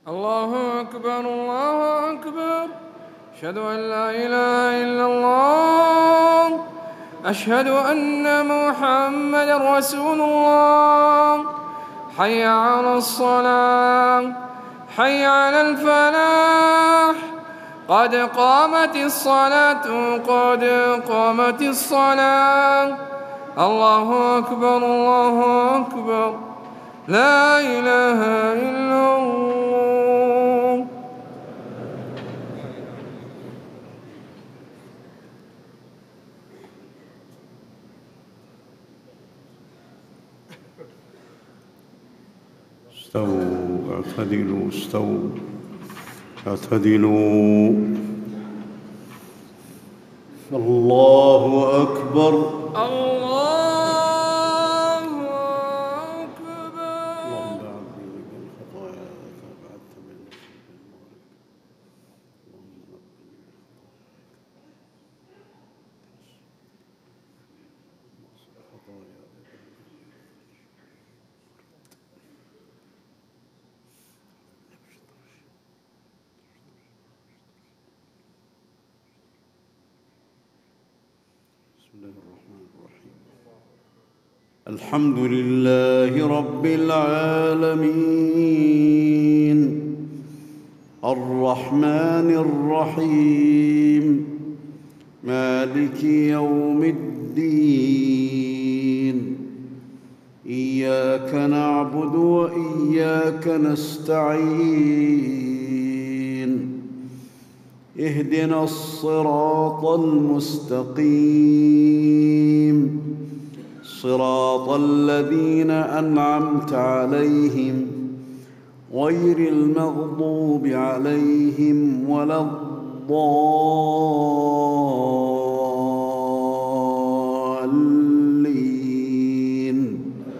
الله أكبر الله أكبر. أشهد أن لا إله إلا الله. أشهد أن محمدًا رسول الله. حي على الصلاة، حي على الفلاح. قد قامت الصلاة، قد قامت الصلاة. الله أكبر الله أكبر. لا إله إلا الله. استووا، اعتدلوا، استووا، اعتدلوا. الله أكبر. الله الحمد لله رب العالمين الرحمن الرحيم مالك يوم الدين إياك نعبد وإياك نستعين اهدنا الصراط المستقيم صراط الذين أنعمت عليهم غير المغضوب عليهم ولا الضالين.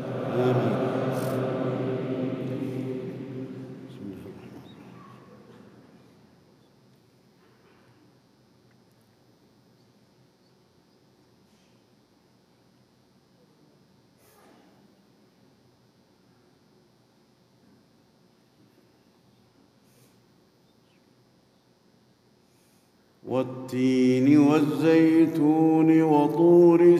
والتين والزيتون وطور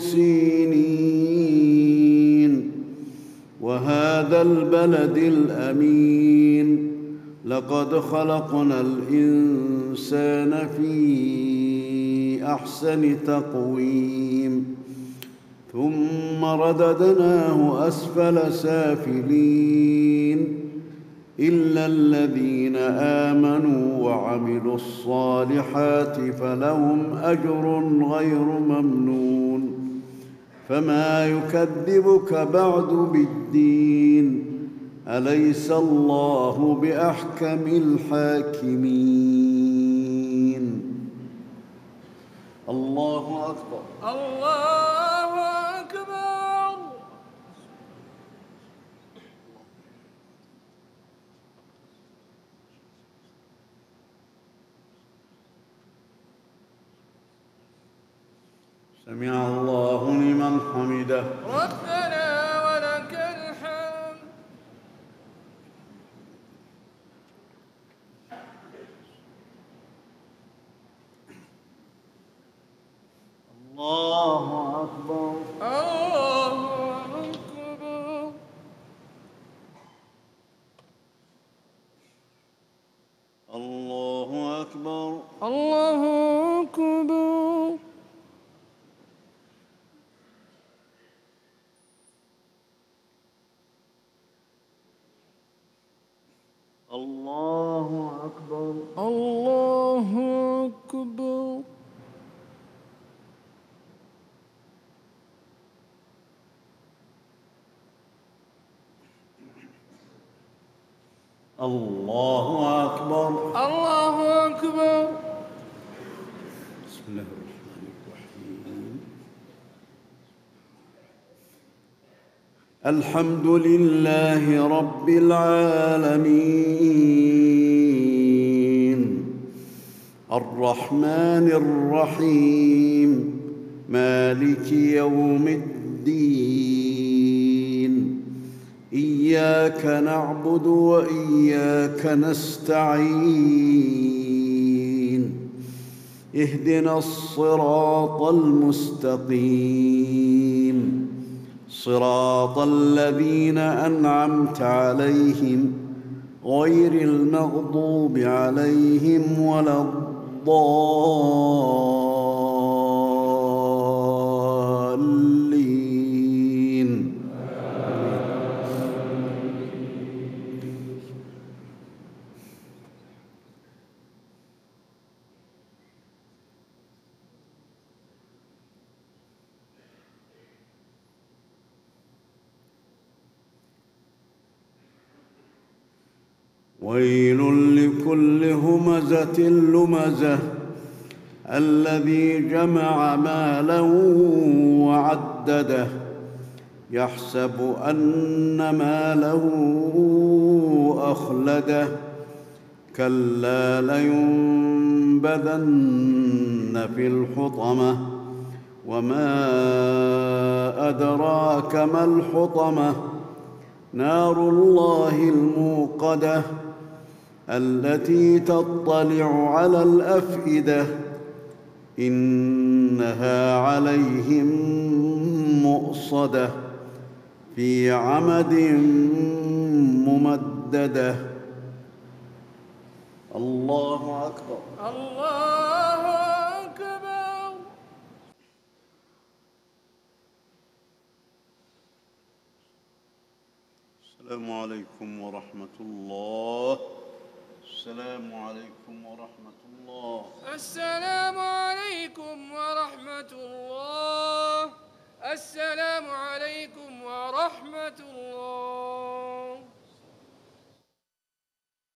سينين وهذا البلد الأمين لقد خلقنا الإنسان في أحسن تقويم ثم رددناه أسفل سافلين إلا الذين آمنوا وعملوا الصالحات فلهم أجر غير ممنون. فما يكذبك بعد بالدين أليس الله بأحكم الحاكمين. الله أكبر الله أكبر. سمع الله لمن حمده. ربنا ولك الحمد. الله أكبر. الله أكبر. الله أكبر. الله أكبر. الله أكبر. الله أكبر. الله أكبر. الله أكبر. بسم الله الرحمن الرحيم. الحمد لله رب العالمين الرحمن الرحيم مالك يوم الدين إياك إياك نعبد وإياك نستعين اهدنا الصراط المستقيم صراط الذين أنعمت عليهم غير المغضوب عليهم ولا الضالين. ويل لكل همزة لمزة الذي جمع مالا وعدده يحسب أن ماله أخلده كلا لينبذن في الحطمة وما أدراك ما الحطمة نار الله الموقدة التي تطلع على الأفئدة إنها عليهم مؤصدة في عمد ممددة. الله أكبر. الله أكبر. السلام عليكم ورحمة الله. السلام عليكم ورحمة الله. السلام عليكم ورحمة الله. السلام عليكم ورحمة الله.